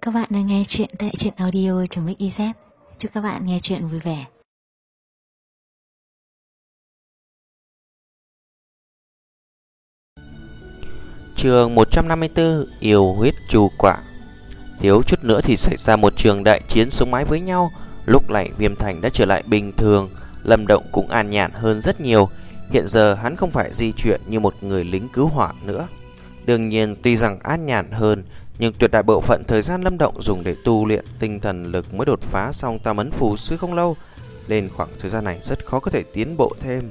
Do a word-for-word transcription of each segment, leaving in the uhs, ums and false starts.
các bạn đang nghe chuyện tại truyện audio.mixyz. Chúc các bạn nghe chuyện vui vẻ. Chương một trăm năm mươi tư, yêu huyết chu quả. Thiếu chút nữa thì xảy ra một trường đại chiến sống mái với nhau. Lúc này Viêm Thành đã trở lại bình thường, Lâm Động cũng an nhàn hơn rất nhiều. Hiện giờ hắn không phải di chuyển như một người lính cứu hỏa nữa. Đương nhiên tuy rằng an nhàn hơn, nhưng tuyệt đại bộ phận thời gian Lâm Động dùng để tu luyện tinh thần lực mới đột phá xong tam ấn phù sư không lâu, nên khoảng thời gian này rất khó có thể tiến bộ thêm.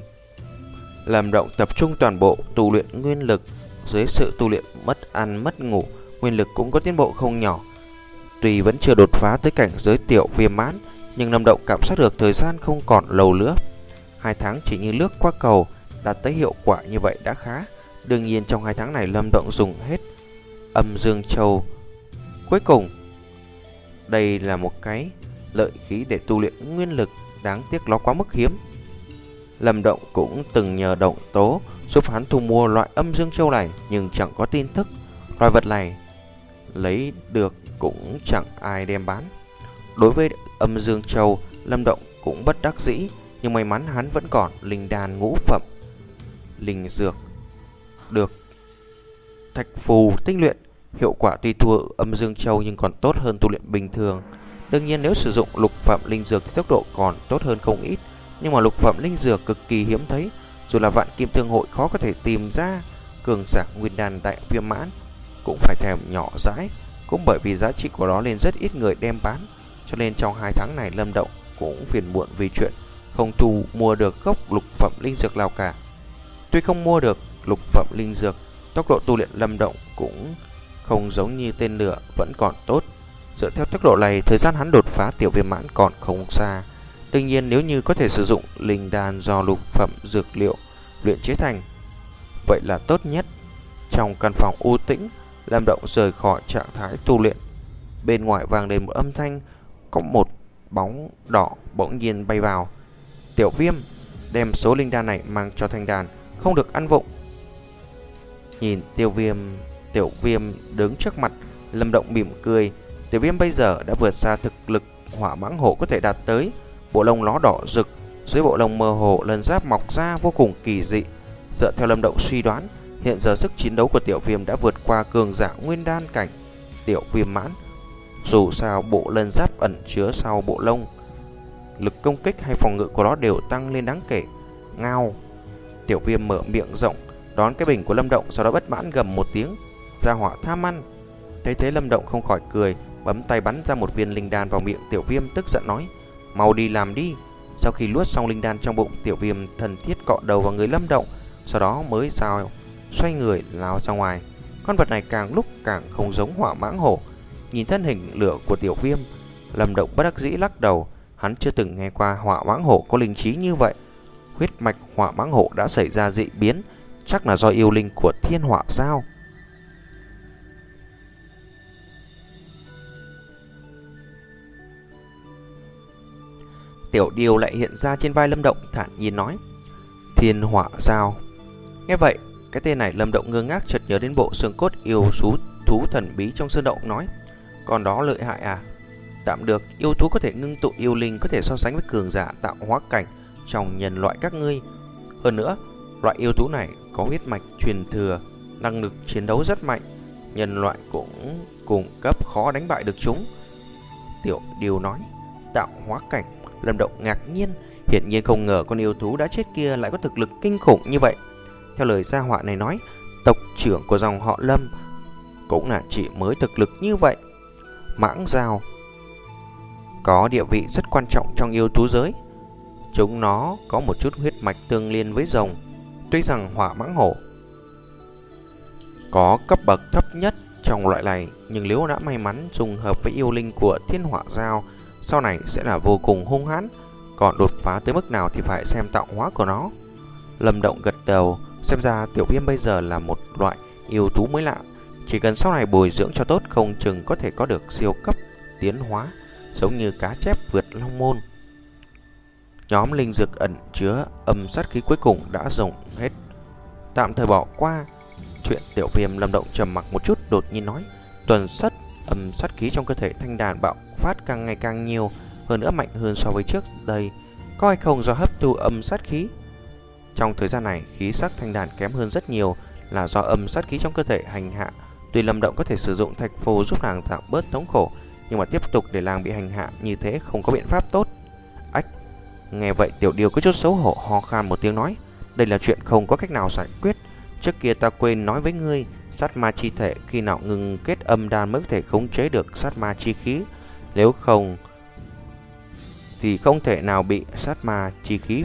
Lâm Động tập trung toàn bộ tu luyện nguyên lực. Dưới sự tu luyện mất ăn mất ngủ, nguyên lực cũng có tiến bộ không nhỏ. Tuy vẫn chưa đột phá tới cảnh giới tiểu viêm mãn, nhưng Lâm Động cảm giác được thời gian không còn lâu nữa. Hai tháng chỉ như lướt qua cầu, đạt tới hiệu quả như vậy đã khá. Đương nhiên trong hai tháng này Lâm Động dùng hết Âm Dương Châu cuối cùng. Đây là một cái lợi khí để tu luyện nguyên lực, đáng tiếc nó quá mức hiếm. Lâm Động cũng từng nhờ Động Tố giúp hắn thu mua loại Âm Dương Châu này, nhưng chẳng có tin tức. Loại vật này lấy được cũng chẳng ai đem bán. Đối với Âm Dương Châu, Lâm Động cũng bất đắc dĩ, nhưng may mắn hắn vẫn còn linh đan ngũ phẩm linh dược được thạch phù tinh luyện. Hiệu quả tuy thua Âm Dương Châu nhưng còn tốt hơn tu luyện bình thường. Đương nhiên nếu sử dụng lục phẩm linh dược thì tốc độ còn tốt hơn không ít, nhưng mà lục phẩm linh dược cực kỳ hiếm thấy, dù là Vạn Kim Thương Hội khó có thể tìm ra. Cường giả nguyên đan đại viêm mãn cũng phải thèm nhỏ dãi, cũng bởi vì giá trị của nó nên rất ít người đem bán. Cho nên trong hai tháng này Lâm Động cũng phiền muộn vì chuyện không thu mua được gốc lục phẩm linh dược nào cả. Tuy không mua được lục phẩm linh dược, tốc độ tu luyện Lâm Động cũng không giống như tên lửa, vẫn còn tốt. Dựa theo tốc độ này, thời gian hắn đột phá tiểu viêm mãn còn không xa. Đương nhiên nếu như có thể sử dụng linh đan do lục phẩm dược liệu luyện chế thành, vậy là tốt nhất. Trong căn phòng u tĩnh, Lâm Động rời khỏi trạng thái tu luyện. Bên ngoài vang lên một âm thanh, có một bóng đỏ bỗng nhiên bay vào. Tiểu Viêm, đem số linh đan này mang cho Thanh Đàn, không được ăn vụng. Nhìn tiêu viêm Tiểu Viêm đứng trước mặt, Lâm Động mỉm cười. Tiểu Viêm bây giờ đã vượt xa thực lực hỏa mãng hổ có thể đạt tới. Bộ lông nó đỏ rực, dưới bộ lông mơ hồ lân giáp mọc ra vô cùng kỳ dị. Dựa theo Lâm Động suy đoán, hiện giờ sức chiến đấu của Tiểu Viêm đã vượt qua cường giả nguyên đan cảnh tiểu viêm mãn. Dù sao bộ lân giáp ẩn chứa sau bộ lông, lực công kích hay phòng ngự của nó đều tăng lên đáng kể. Ngao! Tiểu Viêm mở miệng rộng đón cái bình của Lâm Động, sau đó bất mãn gầm một tiếng. Ra hỏa tham ăn! Thấy thế Lâm Động không khỏi cười, bấm tay bắn ra một viên linh đan vào miệng Tiểu Viêm, tức giận nói: mau đi làm đi. Sau khi luốt xong linh đan trong bụng, Tiểu Viêm thần thiết cọ đầu vào người Lâm Động, sau đó mới sao xoay người lao ra ngoài. Con vật này càng lúc càng không giống hỏa mãng hổ. Nhìn thân hình lửa của Tiểu Viêm, Lâm Động bất đắc dĩ lắc đầu. Hắn chưa từng nghe qua hỏa mãng hổ có linh trí như vậy. Huyết mạch hỏa mãng hổ đã xảy ra dị biến, chắc là do yêu linh của thiên hỏa sao. Tiểu Điều lại hiện ra trên vai Lâm Động, thản nhiên nói: thiên hỏa sao? Nghe vậy, cái tên này Lâm Động ngơ ngác, chợt nhớ đến bộ xương cốt yêu thú thú thần bí trong sơn động, nói: còn đó lợi hại à? Tạm được, yêu thú có thể ngưng tụ yêu linh, có thể so sánh với cường giả tạo hóa cảnh trong nhân loại các ngươi. Hơn nữa, loại yêu thú này có huyết mạch truyền thừa, năng lực chiến đấu rất mạnh, nhân loại cũng cùng cấp khó đánh bại được chúng. Tiểu Điều nói: tạo hóa cảnh? Lâm Động ngạc nhiên, hiển nhiên không ngờ con yêu thú đã chết kia lại có thực lực kinh khủng như vậy. Theo lời gia họa này nói, tộc trưởng của dòng họ Lâm cũng là chỉ mới thực lực như vậy. Mãng Dao có địa vị rất quan trọng trong yêu thú giới. Chúng nó có một chút huyết mạch tương liên với rồng. Tuy rằng hỏa mãng hổ có cấp bậc thấp nhất trong loại này, nhưng nếu đã may mắn trùng hợp với yêu linh của thiên hỏa dao, sau này sẽ là vô cùng hung hãn. Còn đột phá tới mức nào thì phải xem tạo hóa của nó. Lâm Động gật đầu, xem ra Tiểu Viêm bây giờ là một loại yêu thú mới lạ. Chỉ cần sau này bồi dưỡng cho tốt, không chừng có thể có được siêu cấp tiến hóa, giống như cá chép vượt long môn. Nhóm linh dược ẩn chứa âm sát khí cuối cùng đã dùng hết, tạm thời bỏ qua chuyện Tiểu Viêm. Lâm Động trầm mặc một chút, đột nhiên nói: tuần sắt âm sát khí trong cơ thể thanh đàn bạo phát càng ngày càng nhiều, hơn nữa mạnh hơn so với trước đây. Có hay không do hấp thu âm sát khí? Trong thời gian này, khí sắc thanh đàn kém hơn rất nhiều là do âm sát khí trong cơ thể hành hạ. Tuy Lâm Động có thể sử dụng thạch phù giúp nàng giảm bớt thống khổ, nhưng mà tiếp tục để nàng bị hành hạ như thế không có biện pháp tốt. Ách, nghe vậy Tiểu Điêu có chút xấu hổ ho khan một tiếng nói, đây là chuyện không có cách nào giải quyết. Trước kia ta quên nói với ngươi, sát ma chi thể khi nào ngừng kết âm đan mới có thể khống chế được sát ma chi khí, nếu không thì không thể nào bị sát ma chi khí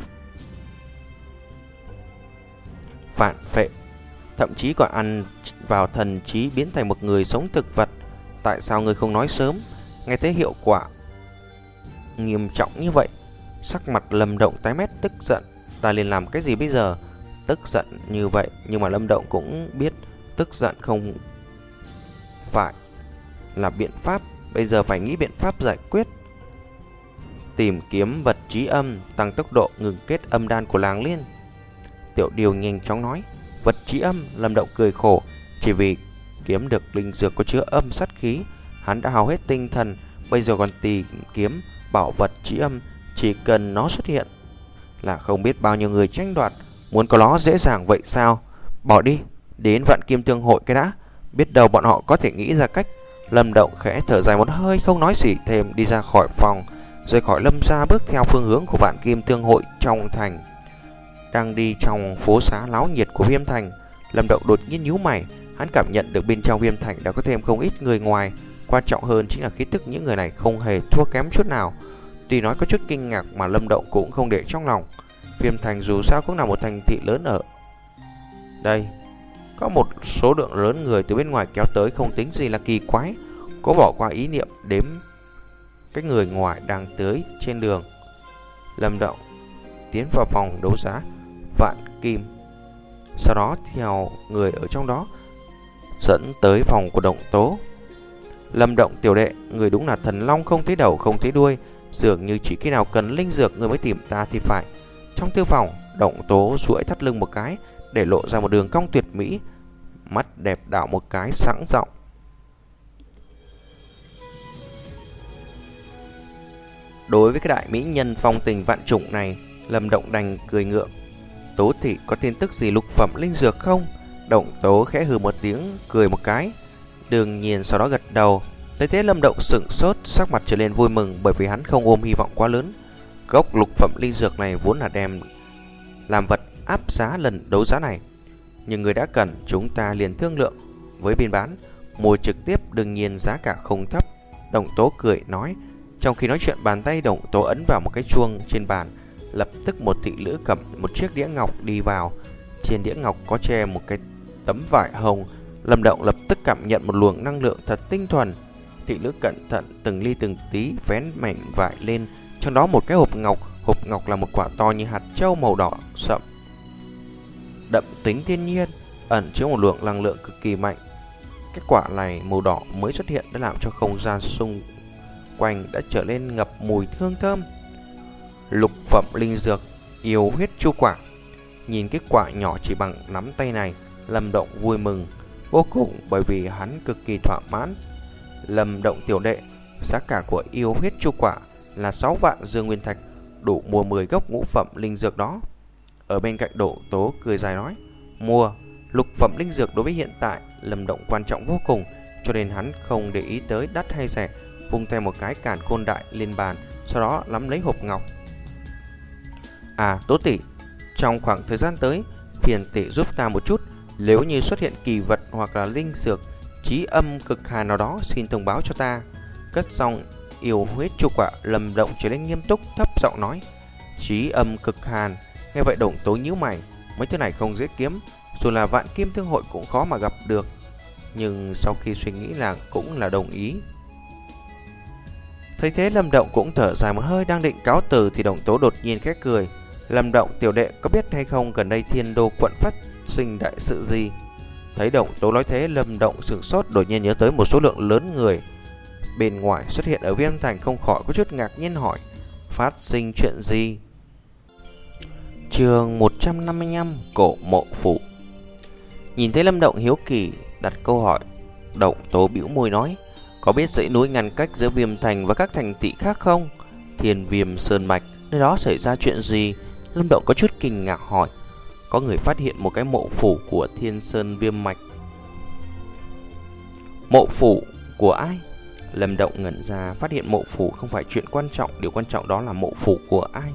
phản phệ, thậm chí còn ăn vào thần trí biến thành một người sống thực vật. Tại sao ngươi không nói sớm? Nghe thấy hiệu quả nghiêm trọng như vậy, sắc mặt Lâm Động tái mét tức giận. Ta liền làm cái gì bây giờ? Tức giận như vậy, nhưng mà Lâm Động cũng biết tức giận không phải là biện pháp, bây giờ phải nghĩ biện pháp giải quyết. Tìm kiếm vật trí âm, tăng tốc độ ngừng kết âm đan của Làng Liên. Tiểu Điêu nhanh chóng nói. Vật trí âm? Lâm Động cười khổ. Chỉ vì kiếm được linh dược có chứa âm sát khí, hắn đã hao hết tinh thần, bây giờ còn tìm kiếm bảo vật trí âm. Chỉ cần nó xuất hiện là không biết bao nhiêu người tranh đoạt, muốn có nó dễ dàng vậy sao? Bỏ đi, đến Vạn Kim Thương hội cái đã, biết đâu bọn họ có thể nghĩ ra cách. Lâm Động khẽ thở dài một hơi, không nói gì thêm, đi ra khỏi phòng, rời khỏi Lâm gia, bước theo phương hướng của Vạn Kim Thương hội trong thành. Đang đi trong phố xá náo nhiệt của Viêm Thành, Lâm Động đột nhiên nhíu mày. Hắn cảm nhận được bên trong Viêm Thành đã có thêm không ít người ngoài, quan trọng hơn chính là khí tức những người này không hề thua kém chút nào. Tuy nói có chút kinh ngạc mà Lâm Động cũng không để trong lòng. Viêm Thành dù sao cũng là một thành thị lớn ở đây, có một số lượng lớn người từ bên ngoài kéo tới không tính gì là kỳ quái. Có bỏ qua ý niệm đếm cái người ngoài đang tới trên đường, Lâm Động tiến vào phòng đấu giá Vạn Kim, sau đó theo người ở trong đó dẫn tới phòng của Động Tố. Lâm Động tiểu đệ, người đúng là thần long không thấy đầu không thấy đuôi, dường như chỉ khi nào cần linh dược người mới tìm ta thì phải. Trong thư phòng, Động Tố duỗi thắt lưng một cái, để lộ ra một đường cong tuyệt mỹ, mắt đẹp đảo một cái sẵn giọng. Đối với cái đại mỹ nhân phong tình vạn trùng này, Lâm Động đành cười ngượng. Tố thị có tin tức gì lục phẩm linh dược không? Động Tố khẽ hừ một tiếng, cười một cái, đương nhiên sau đó gật đầu. Thấy thế Lâm Động sững sốt, sắc mặt trở nên vui mừng, bởi vì hắn không ôm hy vọng quá lớn. Gốc lục phẩm linh dược này vốn là đem làm vật áp giá lần đấu giá này, nhưng người đã cần, chúng ta liền thương lượng với bên bán, mua trực tiếp, đương nhiên giá cả không thấp. Động Tố cười nói. Trong khi nói chuyện, bàn tay Động Tố ấn vào một cái chuông trên bàn, lập tức một thị nữ cầm một chiếc đĩa ngọc đi vào. Trên đĩa ngọc có che một cái tấm vải hồng. Lâm Động lập tức cảm nhận một luồng năng lượng thật tinh thuần. Thị nữ cẩn thận từng ly từng tí vén mảnh vải lên, trong đó một cái hộp ngọc. Hộp ngọc là một quả to như hạt châu màu đỏ sậm, đậm tính thiên nhiên, ẩn chứa một lượng năng lượng cực kỳ mạnh. Cái quả này màu đỏ mới xuất hiện đã làm cho không gian xung quanh đã trở nên ngập mùi hương thơm. Lục phẩm linh dược yêu huyết chu quả. Nhìn cái quả nhỏ chỉ bằng nắm tay này, Lâm Động vui mừng vô cùng, bởi vì hắn cực kỳ thỏa mãn. Lâm Động tiểu đệ, giá cả của yêu huyết chu quả là sáu vạn dương nguyên thạch, đủ mua mười gốc ngũ phẩm linh dược đó. Ở bên cạnh Đỗ Tố cười dài nói, mua lục phẩm linh dược đối với hiện tại Lâm Động quan trọng vô cùng, cho nên hắn không để ý tới đắt hay rẻ, vung tay một cái càn khôn đại lên bàn, sau đó nắm lấy hộp ngọc. À Tố tỷ, trong khoảng thời gian tới, phiền tỷ giúp ta một chút, nếu như xuất hiện kỳ vật hoặc là linh dược chí âm cực hàn nào đó, xin thông báo cho ta. Cất xong yêu huyết chu quả, Lâm Động trở nên nghiêm túc, thấp giọng nói. Chí âm cực hàn. Nghe vậy Động Tố nhíu mày, mấy thứ này không dễ kiếm, dù là Vạn Kim Thương hội cũng khó mà gặp được. Nhưng sau khi suy nghĩ là cũng là đồng ý. Thấy thế Lâm Động cũng thở dài một hơi, đang định cáo từ thì Động Tố đột nhiên khẽ cười. Lâm Động tiểu đệ, có biết hay không gần đây Thiên Đô quận phát sinh đại sự gì? Thấy Động Tố nói thế, Lâm Động sửng sốt, đột nhiên nhớ tới một số lượng lớn người bên ngoài xuất hiện ở Viêm Thành, không khỏi có chút ngạc nhiên hỏi, phát sinh chuyện gì? Chương một trăm năm mươi lăm, Cổ Mộ Phủ. Nhìn thấy Lâm Động hiếu kỳ đặt câu hỏi, Động Tố bĩu môi nói, có biết dãy núi ngăn cách giữa Viêm Thành và các thành thị khác không? Thiên Viêm Sơn Mạch, nơi đó xảy ra chuyện gì? Lâm Động có chút kinh ngạc hỏi. Có người phát hiện một cái mộ phủ của Thiên Sơn Viêm Mạch. Mộ phủ của ai? Lâm Động ngẩn ra, phát hiện mộ phủ không phải chuyện quan trọng, điều quan trọng đó là mộ phủ của ai.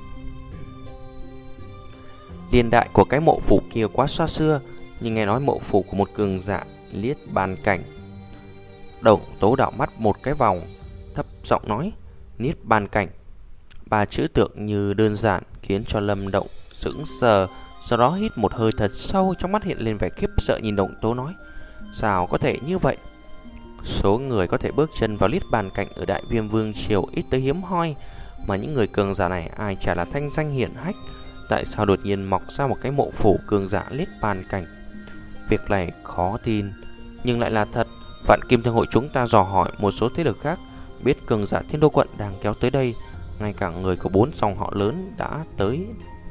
Niên đại của cái mộ phủ kia quá xa xưa, nhưng nghe nói mộ phủ của một cường giả Niết Bàn cảnh. Đồng Tố đảo mắt một cái vòng, thấp giọng nói, Niết Bàn cảnh. Ba chữ tượng như đơn giản khiến cho Lâm Động sững sờ, sau đó hít một hơi thật sâu, trong mắt hiện lên vẻ khiếp sợ nhìn Đồng Tố nói, sao có thể như vậy? Số người có thể bước chân vào Niết Bàn cảnh ở Đại Viêm Vương Triều ít tới hiếm hoi, mà những người cường giả này ai chả là thanh danh hiển hách. Tại sao đột nhiên mọc ra một cái mộ phủ cường giả Niết Bàn cảnh? Việc này khó tin, nhưng lại là thật. Vạn Kim Thương hội chúng ta dò hỏi một số thế lực khác, biết cường giả Thiên Đô quận đang kéo tới đây, ngay cả người của bốn dòng họ lớn đã tới.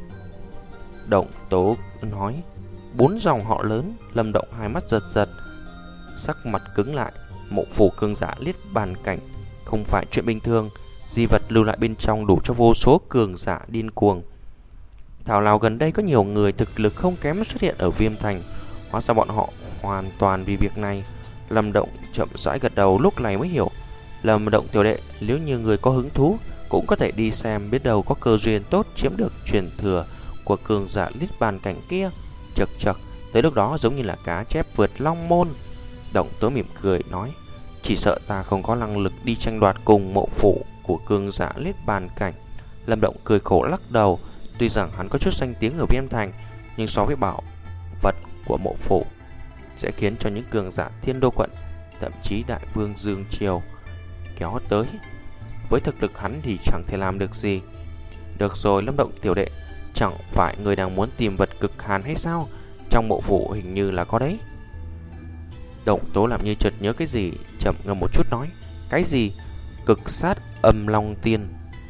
Động Tố nói, bốn dòng họ lớn. Lâm Động hai mắt giật giật, sắc mặt cứng lại. Mộ phủ cường giả Niết Bàn cảnh không phải chuyện bình thường, di vật lưu lại bên trong đủ cho vô số cường giả điên cuồng. Thảo nào gần đây có nhiều người thực lực không kém xuất hiện ở Viêm Thành, hóa ra bọn họ hoàn toàn vì việc này. Lâm Động chậm rãi gật đầu, lúc này mới hiểu. Lâm Động tiểu đệ, nếu như người có hứng thú cũng có thể đi xem, biết đâu có cơ duyên tốt chiếm được truyền thừa của cường giả Niết Bàn cảnh kia. Chật chật, tới lúc đó giống như là cá chép vượt long môn. Động Tố mỉm cười nói, chỉ sợ ta không có năng lực đi tranh đoạt cùng mộ phủ của cường giả Niết Bàn cảnh. Lâm Động cười khổ lắc đầu. Tuy rằng hắn có chút danh tiếng ở Viêm Thành, nhưng so với bảo vật của mộ phủ sẽ khiến cho những cường giả Thiên Đô quận, thậm chí Đại Vương Dương Triều kéo tới, với thực lực hắn thì chẳng thể làm được gì. Được rồi Lâm Động tiểu đệ, chẳng phải người đang muốn tìm vật cực hàn hay sao? Trong mộ phủ hình như là có đấy. Động Tố làm như chợt nhớ cái gì, chậm ngâm một chút nói, cái gì? Cực sát âm long tiên.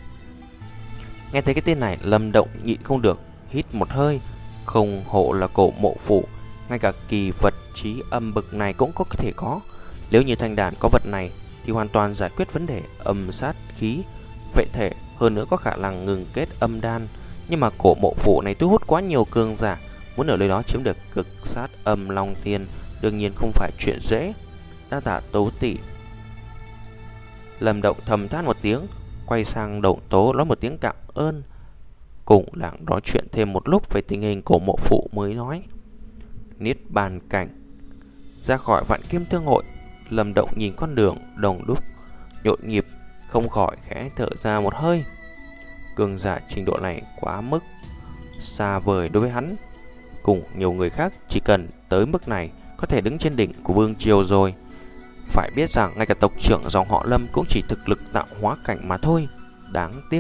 Nghe thấy cái tên này, Lâm Động nhịn không được hít một hơi. Không hộ là cổ mộ phủ, ngay cả kỳ vật trí âm bực này cũng có thể có. Nếu như thanh đàn có vật này thì hoàn toàn giải quyết vấn đề âm sát khí vệ thể, hơn nữa có khả năng ngừng kết âm đan. Nhưng mà cổ mộ phủ này thu hút quá nhiều cường giả, muốn ở nơi đó chiếm được cực sát âm long tiên đương nhiên không phải chuyện dễ. Đa tạ Tố tỷ. Lâm Động thầm than một tiếng, quay sang Động Tố nói một tiếng cảm ơn. Cùng lặng nói chuyện thêm một lúc về tình hình cổ mộ phủ mới nói, Niết Bàn cảnh. Ra khỏi Vạn Kim Thương hội, Lâm Động nhìn con đường đồng đúc nhộn nhịp, không khỏi khẽ thở ra một hơi. Cường giả trình độ này quá mức xa vời đối với hắn. Cùng nhiều người khác chỉ cần tới mức này có thể đứng trên đỉnh của Vương Triều rồi. Phải biết rằng ngay cả tộc trưởng dòng họ Lâm cũng chỉ thực lực tạo hóa cảnh mà thôi. Đáng tiếc.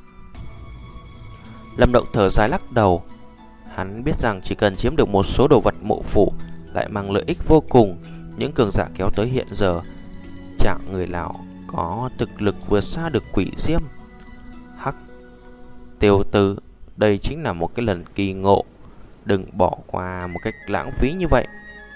Lâm Động thở dài lắc đầu. Hắn biết rằng chỉ cần chiếm được một số đồ vật mộ phủ lại mang lợi ích vô cùng. Những cường giả kéo tới hiện giờ chẳng người nào có thực lực vượt xa được Quỷ Diêm. Hắc Tiêu Tử, đây chính là một cái lần kỳ ngộ, đừng bỏ qua một cách lãng phí như vậy.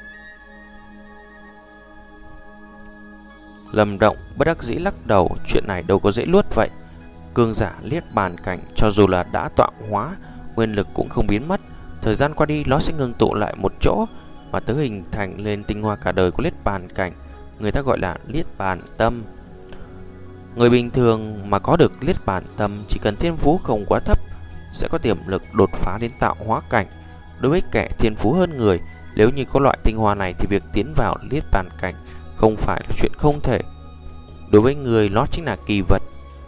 Lâm Động bất đắc dĩ lắc đầu, chuyện này đâu có dễ luốt vậy. Cường giả Niết Bàn cảnh cho dù là đã tọa hóa, nguyên lực cũng không biến mất. Thời gian qua đi nó sẽ ngưng tụ lại một chỗ, mà tới hình thành lên tinh hoa cả đời của Niết Bàn cảnh. Người ta gọi là Niết Bàn tâm. Người bình thường mà có được Niết Bàn tâm chỉ cần thiên phú không quá thấp sẽ có tiềm lực đột phá đến tạo hóa cảnh. Đối với kẻ thiên phú hơn người, nếu như có loại tinh hoa này thì việc tiến vào Niết Bàn cảnh không phải là chuyện không thể. Đối với người nó chính là kỳ vật.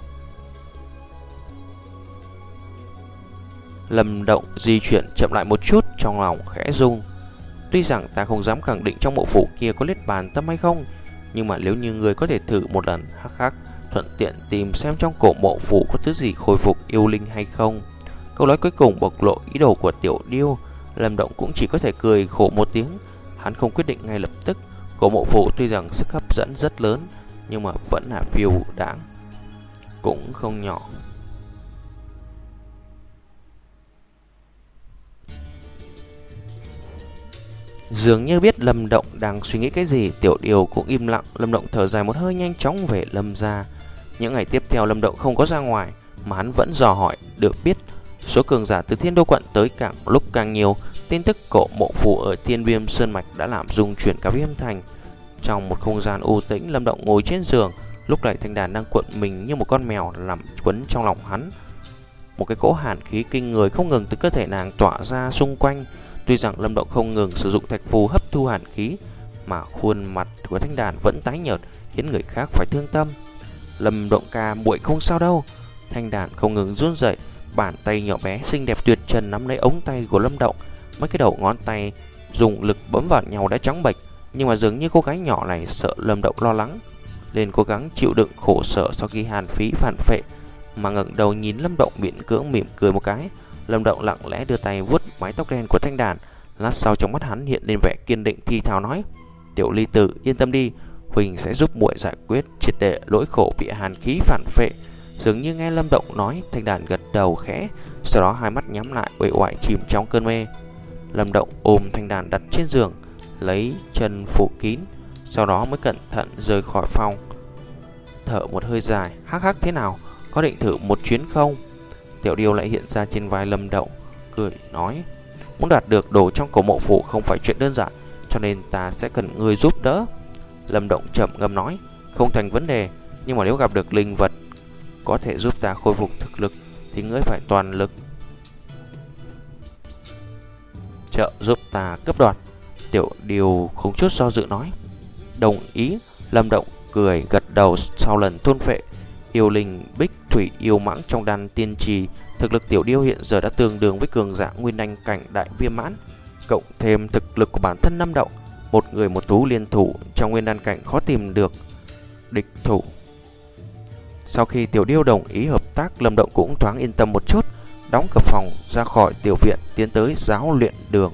Lâm Động di chuyển chậm lại một chút, trong lòng khẽ rung. Tuy rằng ta không dám khẳng định trong mộ phủ kia có Niết Bàn tâm hay không, nhưng mà nếu như người có thể thử một lần, hắc hắc, thuận tiện tìm xem trong cổ mộ phủ có thứ gì khôi phục yêu linh hay không. Câu nói cuối cùng bộc lộ ý đồ của Tiểu Điêu. Lâm Động cũng chỉ có thể cười khổ một tiếng. Hắn không quyết định ngay lập tức. Cổ mộ phủ tuy rằng sức hấp dẫn rất lớn, nhưng mà vẫn là phiêu đáng, cũng không nhỏ. Dường như biết Lâm Động đang suy nghĩ cái gì, Tiểu Điều cũng im lặng. Lâm Động thở dài một hơi, nhanh chóng về Lâm gia. Những ngày tiếp theo Lâm Động không có ra ngoài, mà hắn vẫn dò hỏi. Được biết số cường giả từ Thiên Đô quận tới càng lúc càng nhiều. Tin tức cổ mộ phù ở Thiên Viêm Sơn mạch đã làm rung chuyển cả Viêm thành. Trong một không gian u tĩnh, Lâm Động ngồi trên giường. Lúc này Thanh Đàn đang cuộn mình như một con mèo nằm quấn trong lòng hắn. Một cái cỗ hàn khí kinh người không ngừng từ cơ thể nàng tỏa ra xung quanh. Tuy rằng Lâm Động không ngừng sử dụng thạch phù hấp thu hàn khí, mà khuôn mặt của Thanh Đàn vẫn tái nhợt, khiến người khác phải thương tâm. Lâm Động ca, muội không sao đâu. Thanh Đàn không ngừng run rẩy, bàn tay nhỏ bé xinh đẹp tuyệt trần nắm lấy ống tay của Lâm Động. Mấy cái đầu ngón tay dùng lực bấm vào nhau đã trắng bệch, nhưng mà dường như cô gái nhỏ này sợ Lâm Động lo lắng, nên cố gắng chịu đựng khổ sở sau khi hàn phí phản phệ, mà ngẩng đầu nhìn Lâm Động miễn cưỡng mỉm cười một cái. Lâm Động lặng lẽ đưa tay vuốt mái tóc đen của Thanh Đàn. Lát sau trong mắt hắn hiện lên vẻ kiên định, thì thào nói: "Tiểu ly tử, yên tâm đi, Huỳnh sẽ giúp muội giải quyết triệt để nỗi khổ bị hàn khí phản phệ." Dường như nghe Lâm Động nói, Thanh Đàn gật đầu khẽ, sau đó hai mắt nhắm lại, uể oải chìm trong cơn mê. Lâm Động ôm Thanh Đàn đặt trên giường, lấy chân phủ kín, sau đó mới cẩn thận rời khỏi phòng. Thở một hơi dài, hắc hắc, thế nào, có định thử một chuyến không? Tiểu Điêu lại hiện ra trên vai Lâm Động, cười nói: "Muốn đạt được đồ trong cổ mộ phủ không phải chuyện đơn giản, cho nên ta sẽ cần người giúp đỡ." Lâm Động chậm ngâm nói: "Không thành vấn đề, nhưng mà nếu gặp được linh vật có thể giúp ta khôi phục thực lực thì ngươi phải toàn lực trợ giúp ta cấp đoạt." Tiểu Điêu không chút do dự nói: "Đồng ý." Lâm Động cười gật đầu. Sau lần thôn phệ yêu linh bích thủy yêu mãng trong đan tiên trì, thực lực Tiểu Điêu hiện giờ đã tương đương với cường giả nguyên anh cảnh đại viêm mãn, cộng thêm thực lực của bản thân Lâm Động, một người một thú liên thủ trong nguyên đan cảnh khó tìm được địch thủ. Sau khi Tiểu Điêu đồng ý hợp tác, Lâm Động cũng thoáng yên tâm một chút, đóng cửa phòng ra khỏi tiểu viện, tiến tới giáo luyện đường.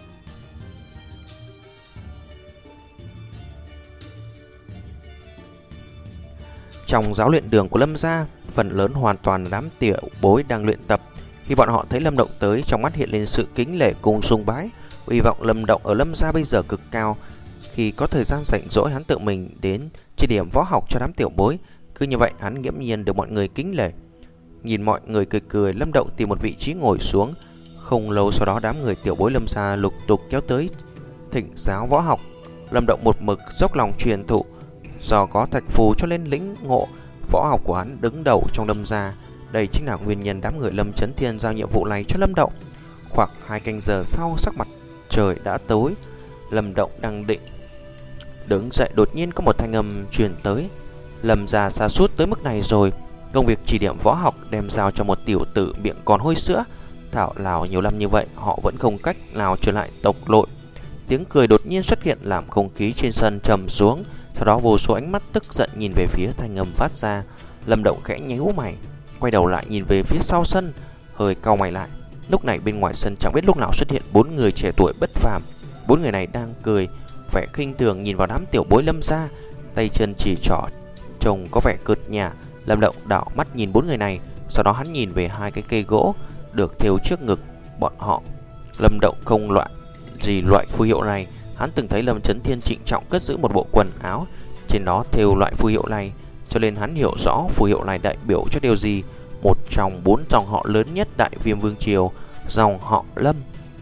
Trong giáo luyện đường của Lâm gia, phần lớn hoàn toàn là đám tiểu bối đang luyện tập. Khi bọn họ thấy Lâm Động tới, trong mắt hiện lên sự kính nể cùng sùng bái. Hy vọng Lâm Động ở Lâm gia bây giờ cực cao. Khi có thời gian rảnh rỗi, hắn tự mình đến chỉ điểm võ học cho đám tiểu bối. Cứ như vậy hắn nghiễm nhiên được mọi người kính nể. Nhìn mọi người cười cười, Lâm Động tìm một vị trí ngồi xuống. Không lâu sau đó, đám người tiểu bối Lâm gia lục tục kéo tới thỉnh giáo võ học. Lâm Động một mực dốc lòng truyền thụ. Do có thạch phù cho nên lĩnh ngộ võ học của hắn đứng đầu trong Lâm gia. Đây chính là nguyên nhân đám người Lâm Chấn Thiên giao nhiệm vụ này cho Lâm Động. Khoảng hai canh giờ sau, sắc mặt trời đã tối. Lâm Động đang định đứng dậy, đột nhiên có một thanh âm truyền tới: "Lâm gia sa sút tới mức này rồi, công việc chỉ điểm võ học đem giao cho một tiểu tử miệng còn hôi sữa. Thảo nào nhiều năm như vậy họ vẫn không cách nào trở lại tộc nội." Tiếng cười đột nhiên xuất hiện làm không khí trên sân trầm xuống. Sau đó vô số ánh mắt tức giận nhìn về phía thanh âm phát ra. Lâm Động khẽ nhíu mày, quay đầu lại nhìn về phía sau sân, hơi cau mày lại. Lúc này bên ngoài sân chẳng biết lúc nào xuất hiện bốn người trẻ tuổi bất phàm. Bốn người này đang cười vẻ khinh thường nhìn vào đám tiểu bối Lâm gia, tay chân chỉ trỏ, trông có vẻ cợt nhả. Lâm Động đảo mắt nhìn bốn người này, sau đó hắn nhìn về hai cái cây gỗ được thêu trước ngực bọn họ. Lâm Động không loại gì loại phù hiệu này. Hắn từng thấy Lâm Chấn Thiên trịnh trọng cất giữ một bộ quần áo trên đó thêu loại phù hiệu này, cho nên hắn hiểu rõ phù hiệu này đại biểu cho điều gì. Một trong bốn dòng họ lớn nhất Đại Viêm Vương triều, dòng họ Lâm.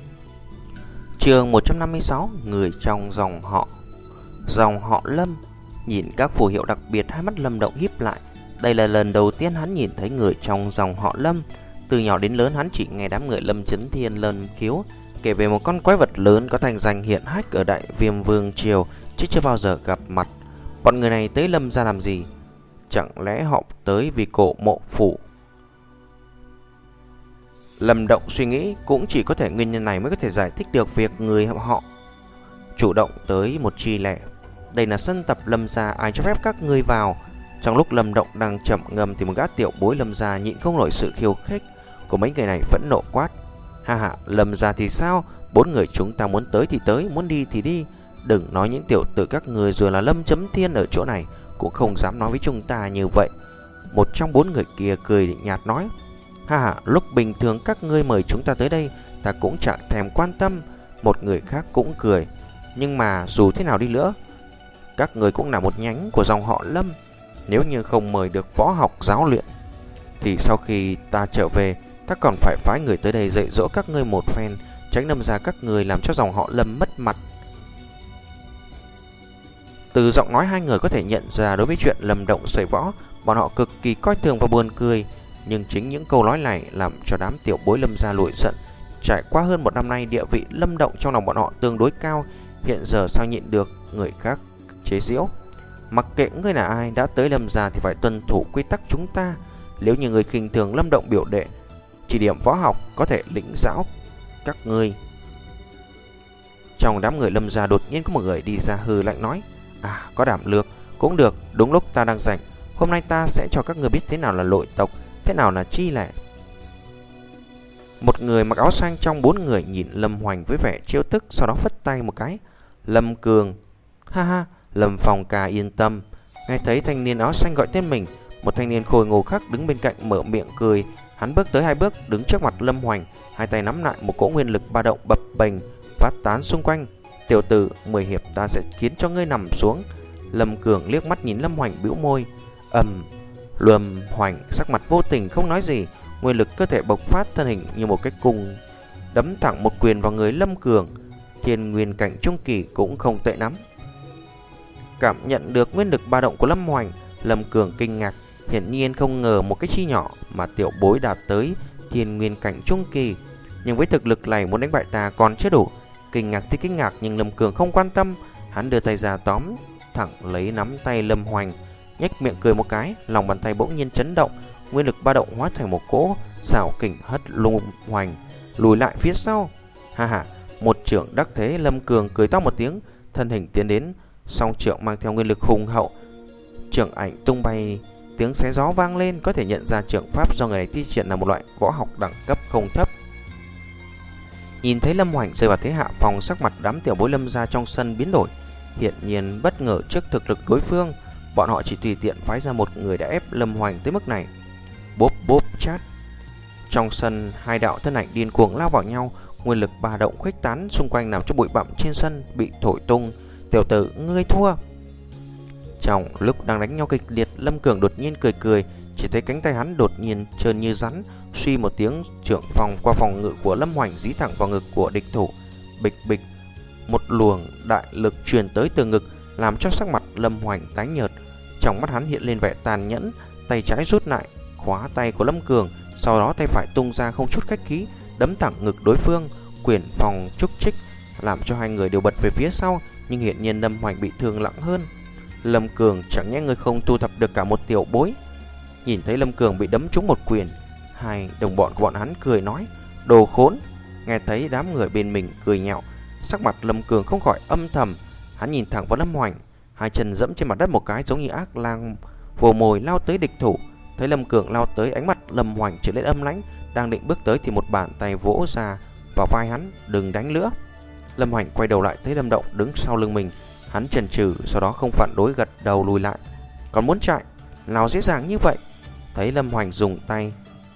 Chương một trăm năm mươi sáu, người trong dòng họ. Dòng họ Lâm. Nhìn các phù hiệu đặc biệt, hai mắt Lâm Động híp lại. Đây là lần đầu tiên hắn nhìn thấy người trong dòng họ Lâm. Từ nhỏ đến lớn hắn chỉ nghe đám người Lâm Chấn Thiên Lâm Khiếu kể về một con quái vật lớn có thành danh hiện hách ở Đại Viêm Vương triều, chứ chưa bao giờ gặp mặt. Bọn người này tới Lâm gia làm gì? Chẳng lẽ họ tới vì cổ mộ phủ? Lâm Động suy nghĩ, cũng chỉ có thể nguyên nhân này mới có thể giải thích được việc người họ chủ động tới một chi lẻ. Đây là sân tập Lâm gia, ai cho phép các ngươi vào? Trong lúc Lâm Động đang chậm ngâm thì một gã tiểu bối Lâm gia nhịn không nổi sự khiêu khích của mấy người này, phẫn nộ quát: "Ha ha, Lâm gia thì sao? Bốn người chúng ta muốn tới thì tới, muốn đi thì đi. Đừng nói những tiểu tử các người rồi là Lâm Chấn Thiên ở chỗ này cũng không dám nói với chúng ta như vậy." Một trong bốn người kia cười nhạt nói: "Ha ha, lúc bình thường các ngươi mời chúng ta tới đây, ta cũng chẳng thèm quan tâm." Một người khác cũng cười: Nhưng mà dù thế nào đi nữa, các người cũng là một nhánh của dòng họ Lâm. Nếu như không mời được võ học giáo luyện, thì sau khi ta trở về, ta còn phải phái người tới đây dạy dỗ các ngươi một phen, tránh đâm ra các người làm cho dòng họ Lâm mất mặt. Từ giọng nói hai người có thể nhận ra đối với chuyện Lâm Động sẩy võ, bọn họ cực kỳ coi thường và buồn cười. Nhưng chính những câu nói này làm cho đám tiểu bối Lâm gia nổi giận. Trải qua hơn một năm nay, địa vị Lâm Động trong lòng bọn họ tương đối cao, hiện giờ sao nhịn được người khác chế giễu. Mặc kệ ngươi là ai, đã tới Lâm gia thì phải tuân thủ quy tắc chúng ta. Nếu như người khinh thường Lâm Động biểu đệ, chỉ điểm võ học có thể lĩnh giáo các ngươi. Trong đám người Lâm gia đột nhiên có một người đi ra hừ lạnh nói: À, có đảm lược cũng được, đúng lúc ta đang rảnh. Hôm nay ta sẽ cho các ngươi biết thế nào là nội tộc, thế nào là chi lẻ. Một người mặc áo xanh trong bốn người nhìn Lâm Hoành với vẻ trêu tức, sau đó phất tay một cái: Lâm Cường. Ha ha, Lâm Phong ca yên tâm. Nghe thấy thanh niên áo xanh gọi tên mình, một thanh niên khôi ngô khác đứng bên cạnh mở miệng cười. Hắn bước tới hai bước, đứng trước mặt Lâm Hoành, hai tay nắm lại một cỗ nguyên lực ba động bập bềnh phát tán xung quanh. Tiểu tử, mười hiệp ta sẽ khiến cho ngươi nằm xuống. Lâm Cường liếc mắt nhìn Lâm Hoành bĩu môi. Ầm. Lâm Hoành sắc mặt vô tình không nói gì, nguyên lực cơ thể bộc phát, thân hình như một cái cung đấm thẳng một quyền vào người Lâm Cường. Thiên nguyên cảnh trung kỳ cũng không tệ lắm. Cảm nhận được nguyên lực ba động của Lâm Hoành, Lâm Cường kinh ngạc, hiển nhiên không ngờ một cái chi nhỏ mà tiểu bối đạt tới thiên nguyên cảnh trung kỳ, nhưng với thực lực này muốn đánh bại ta còn chưa đủ. Kinh ngạc thì kinh ngạc, nhưng Lâm Cường không quan tâm, hắn đưa tay ra tóm thẳng lấy nắm tay Lâm Hoành, nhếch miệng cười một cái, lòng bàn tay bỗng nhiên chấn động, nguyên lực ba động hóa thành một cỗ xảo kình hất Lâm Hoành lùi lại phía sau. Ha ha, một trưởng đắc thế. Lâm Cường cười to một tiếng, thân hình tiến đến, song trưởng mang theo nguyên lực hùng hậu, trưởng ảnh tung bay, tiếng xé gió vang lên, có thể nhận ra trưởng pháp do người này thi triển là một loại võ học đẳng cấp không thấp. Nhìn thấy Lâm Hoành rơi vào thế hạ phòng, sắc mặt đám tiểu bối Lâm gia trong sân biến đổi, hiển nhiên bất ngờ trước thực lực đối phương. Bọn họ chỉ tùy tiện phái ra một người đã ép Lâm Hoành tới mức này. Bốp bốp chát. Trong sân, hai đạo thân ảnh điên cuồng lao vào nhau, nguyên lực ba động khuếch tán xung quanh, làm cho bụi bặm trên sân bị thổi tung. Tiểu tử, ngươi thua. Trong lúc đang đánh nhau kịch liệt, Lâm Cường đột nhiên cười cười, chỉ thấy cánh tay hắn đột nhiên trơn như rắn, suy một tiếng, trưởng phòng qua phòng ngự của Lâm Hoành dí thẳng vào ngực của địch thủ. Bịch bịch, một luồng đại lực truyền tới từ ngực, làm cho sắc mặt Lâm Hoành tái nhợt. Trong mắt hắn hiện lên vẻ tàn nhẫn, tay trái rút lại khóa tay của Lâm Cường, sau đó tay phải tung ra không chút khách khí, đấm thẳng ngực đối phương, quyền phòng trúc trích, làm cho hai người đều bật về phía sau. Nhưng hiện nhiên Lâm Hoành bị thương nặng hơn. Lâm Cường, chẳng nhẽ ngươi không thu thập được cả một tiểu bối? Nhìn thấy Lâm Cường bị đấm trúng một quyền, hai đồng bọn của bọn hắn cười nói: Đồ khốn. Nghe thấy đám người bên mình cười nhạo, sắc mặt Lâm Cường không khỏi âm thầm. Hắn nhìn thẳng vào Lâm Hoành, hai chân dẫm trên mặt đất một cái, giống như ác lang vồ mồi lao tới địch thủ. Thấy Lâm Cường lao tới, ánh mắt Lâm Hoành trở lên âm lãnh, đang định bước tới thì một bàn tay vỗ ra vào vai hắn: Đừng đánh nữa. Lâm Hoành quay đầu lại, thấy Lâm Động đứng sau lưng mình. Hắn chần chừ, sau đó không phản đối, gật đầu lùi lại. Còn muốn chạy? Nào dễ dàng như vậy. Thấy Lâm Hoành dùng tay,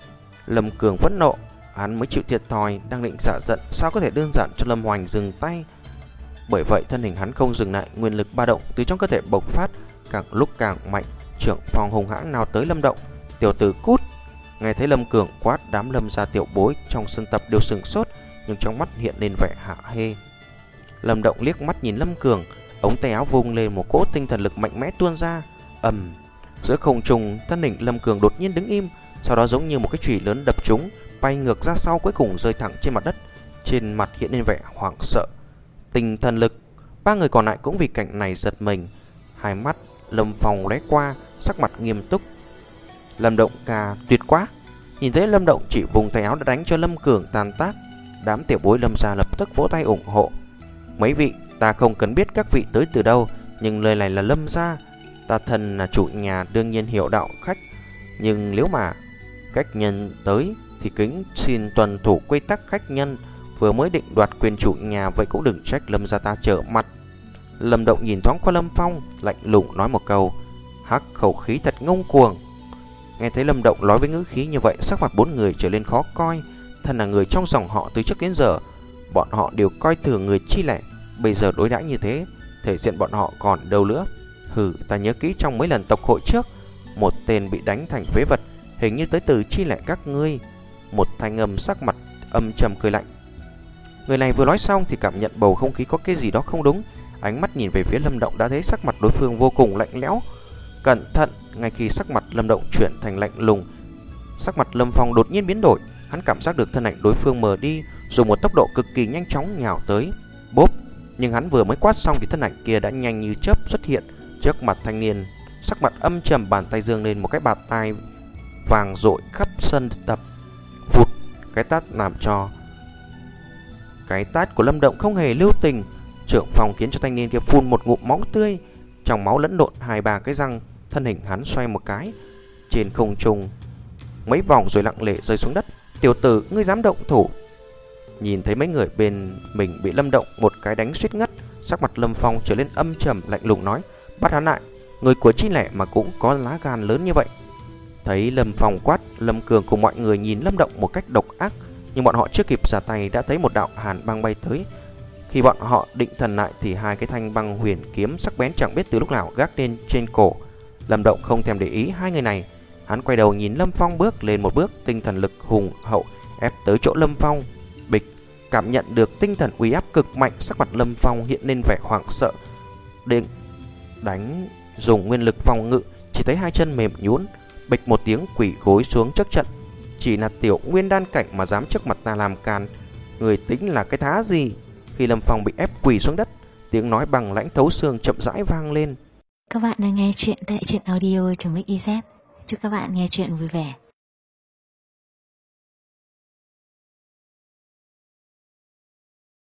Lâm Cường phẫn nộ, hắn mới chịu thiệt thòi, đang định xả giận, sao có thể đơn giản cho Lâm Hoành dừng tay. Bởi vậy thân hình hắn không dừng lại, nguyên lực ba động từ trong cơ thể bộc phát, càng lúc càng mạnh, trưởng phòng hùng hãn nào tới Lâm Động. Tiểu tử cút. Nghe thấy Lâm Cường quát, đám Lâm gia tiểu bối trong sân tập đều sừng sốt, nhưng trong mắt hiện lên vẻ hạ hê. Lâm Động liếc mắt nhìn Lâm Cường, ống tay áo vung lên, một cỗ tinh thần lực mạnh mẽ tuôn ra. Ầm. Giữa không trung, thân hình Lâm Cường đột nhiên đứng im, sau đó giống như một cái chùy lớn đập trúng, bay ngược ra sau, cuối cùng rơi thẳng trên mặt đất. Trên mặt hiện lên vẻ hoảng sợ. Tinh thần lực. Ba người còn lại cũng vì cảnh này giật mình. Hai mắt Lâm Phong lóe qua, sắc mặt nghiêm túc. Lâm Động ca tuyệt quá. Nhìn thấy Lâm Động chỉ vùng tay áo đã đánh cho Lâm Cường tan tác, đám tiểu bối Lâm gia lập tức vỗ tay ủng hộ. Mấy vị, ta không cần biết các vị tới từ đâu, nhưng lời này là Lâm gia. Ta thân là chủ nhà, đương nhiên hiểu đạo khách, nhưng nếu mà khách nhân tới thì kính xin tuân thủ quy tắc khách nhân. Vừa mới định đoạt quyền chủ nhà, vậy cũng đừng trách Lâm gia ta trở mặt. Lâm Động nhìn thoáng qua Lâm Phong, lạnh lùng nói một câu: Hắc, khẩu khí thật ngông cuồng. Nghe thấy Lâm Động nói với ngữ khí như vậy, sắc mặt bốn người trở lên khó coi. Thân là người trong dòng họ từ trước đến giờ, bọn họ đều coi thường người chi lẻ, bây giờ đối đãi như thế, thể diện bọn họ còn đâu nữa. Hừ, ta nhớ kỹ trong mấy lần tộc hội trước, một tên bị đánh thành phế vật, hình như tới từ chi lẻ các ngươi. Một thanh âm sắc mặt âm trầm cười lạnh. Người này vừa nói xong thì cảm nhận bầu không khí có cái gì đó không đúng. Ánh mắt nhìn về phía Lâm Động đã thấy sắc mặt đối phương vô cùng lạnh lẽo. Cẩn thận, ngay khi sắc mặt Lâm Động chuyển thành lạnh lùng, sắc mặt Lâm Phong đột nhiên biến đổi. Hắn cảm giác được thân ảnh đối phương mờ đi, dùng một tốc độ cực kỳ nhanh chóng nhào tới. Bốp, nhưng hắn vừa mới quát xong thì thân ảnh kia đã nhanh như chớp xuất hiện trước mặt thanh niên. Sắc mặt âm trầm, bàn tay giương lên một cái bạt tai vàng rội khắp sân tập. Vụt, cái tát làm cho cái tát của Lâm Động không hề lưu tình, trưởng phòng khiến cho thanh niên kia phun một ngụm máu tươi, trong máu lẫn lộn hai ba cái răng. Thân hình hắn xoay một cái trên không trung mấy vòng rồi lặng lẽ rơi xuống đất. Tiểu tử, ngươi dám động thủ? Nhìn thấy mấy người bên mình bị Lâm Động một cái đánh suýt ngất, sắc mặt Lâm Phong trở lên âm trầm lạnh lùng nói: bắt hắn lại. Người của chi lẻ mà cũng có lá gan lớn như vậy. Thấy Lâm Phong quát, Lâm Cường cùng mọi người nhìn Lâm Động một cách độc ác, nhưng bọn họ chưa kịp ra tay đã thấy một đạo hàn băng bay tới. Khi bọn họ định thần lại thì hai cái thanh băng huyền kiếm sắc bén chẳng biết từ lúc nào gác lên trên cổ. Lâm Động không thèm để ý hai người này, hắn quay đầu nhìn Lâm Phong bước lên một bước, tinh thần lực hùng hậu ép tới chỗ Lâm Phong. Bịch, cảm nhận được tinh thần uy áp cực mạnh, sắc mặt Lâm Phong hiện lên vẻ hoảng sợ, định đánh dùng nguyên lực phòng ngự, chỉ thấy hai chân mềm nhũn, bịch một tiếng quỳ gối xuống trước trận. Chỉ là tiểu nguyên đan cảnh mà dám trước mặt ta làm càn, người tính là cái thá gì? Khi Lâm Phong bị ép quỳ xuống đất, tiếng nói bằng lãnh thấu xương chậm rãi vang lên. Các bạn đang nghe chuyện tại truyện audio.mixyz. Chúc các bạn nghe chuyện vui vẻ.